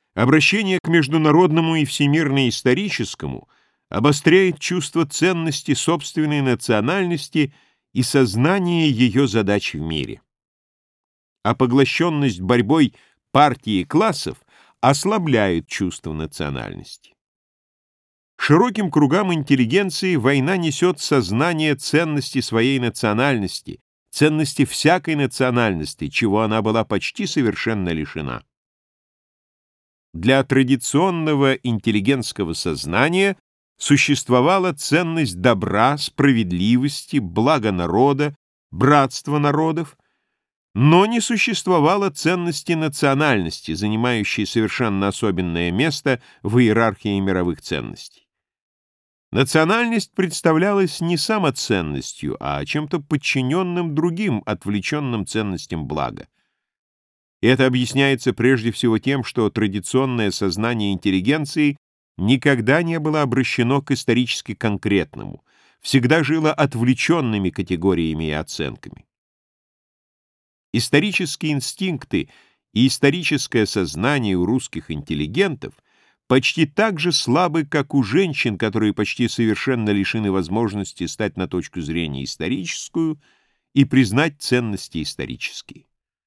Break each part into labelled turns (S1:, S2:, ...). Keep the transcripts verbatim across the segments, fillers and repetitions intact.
S1: Обращение к международному и всемирно-историческому обостряет чувство ценности собственной национальности и сознание ее задач в мире. А поглощенность борьбой партий и классов ослабляет чувство национальности. Широким кругам интеллигенции война несет сознание ценности своей национальности, ценности всякой национальности, чего она была почти совершенно лишена. Для традиционного интеллигентского сознания существовала ценность добра, справедливости, блага народа, братства народов, но не существовало ценности национальности, занимающей совершенно особенное место в иерархии мировых ценностей. Национальность представлялась не самоценностью, а чем-то подчиненным другим отвлеченным ценностям блага. И это объясняется прежде всего тем, что традиционное сознание интеллигенции никогда не было обращено к исторически конкретному, всегда жило отвлеченными категориями и оценками. Исторические инстинкты и историческое сознание у русских интеллигентов почти так же слабы, как у женщин, которые почти совершенно лишены возможности стать на точку зрения историческую и признать ценности исторические.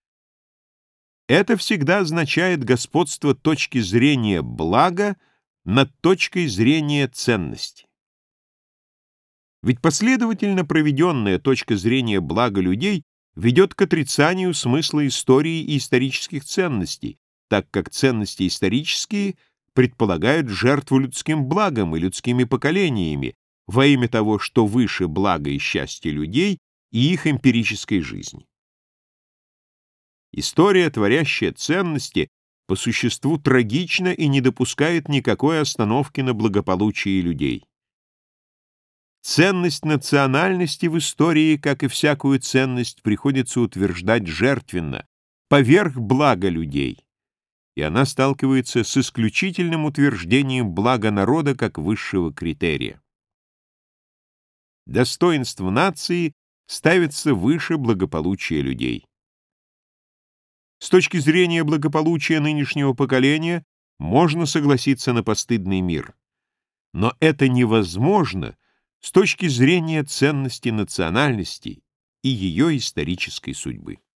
S1: Это всегда означает господство точки зрения блага над точкой зрения ценности. Ведь последовательно проведенная точка зрения блага людей ведет к отрицанию смысла истории и исторических ценностей, так как ценности исторические предполагают жертву людским благом и людскими поколениями во имя того, что выше блага и счастья людей и их эмпирической жизни. История, творящая ценности, по существу трагична и не допускает никакой остановки на благополучии людей. Ценность национальности в истории, как и всякую ценность, приходится утверждать жертвенно, поверх блага людей, и она сталкивается с исключительным утверждением блага народа как высшего критерия. Достоинство нации ставится выше благополучия людей. С точки зрения благополучия нынешнего поколения можно согласиться на постыдный мир, но это невозможно с точки зрения ценности национальности и ее исторической судьбы.